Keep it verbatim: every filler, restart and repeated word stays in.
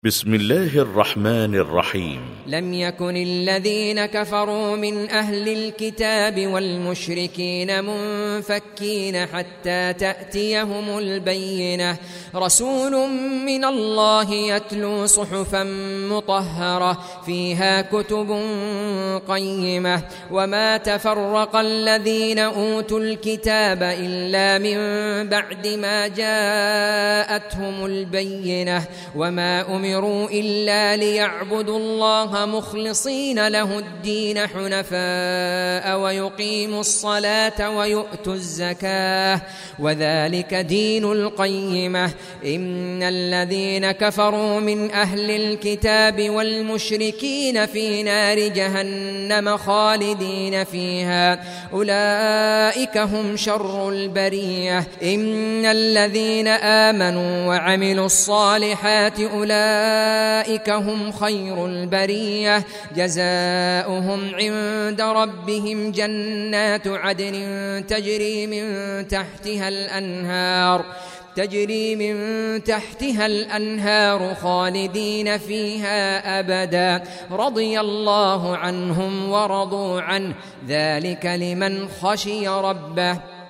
بسم الله الرحمن الرحيم. لم يكن الذين كفروا من أهل الكتاب والمشركين منفكين حتى تأتيهم البينة، رسول من الله يتلو صحفا مطهرة فيها كتب قيمة، وما تفرق الذين أوتوا الكتاب إلا من بعد ما جاءتهم البينة، وما أمروا إلا ليعبدوا الله مخلصين له الدين حنفاء ويقيموا الصلاة ويؤتوا الزكاة وذلك دين القيمة. إن الذين كفروا من أهل الكتاب والمشركين في نار جهنم خالدين فيها، أولئك هم شر البرية. إن الذين آمنوا وعملوا الصالحات أولئك هم خير البرية، جزاؤهم عند ربهم جنات عدن تجري من تحتها الأنهار تجري من تحتها الأنهار خالدين فيها أبدا، رضي الله عنهم ورضوا عنه، ذلك لمن خشي ربه.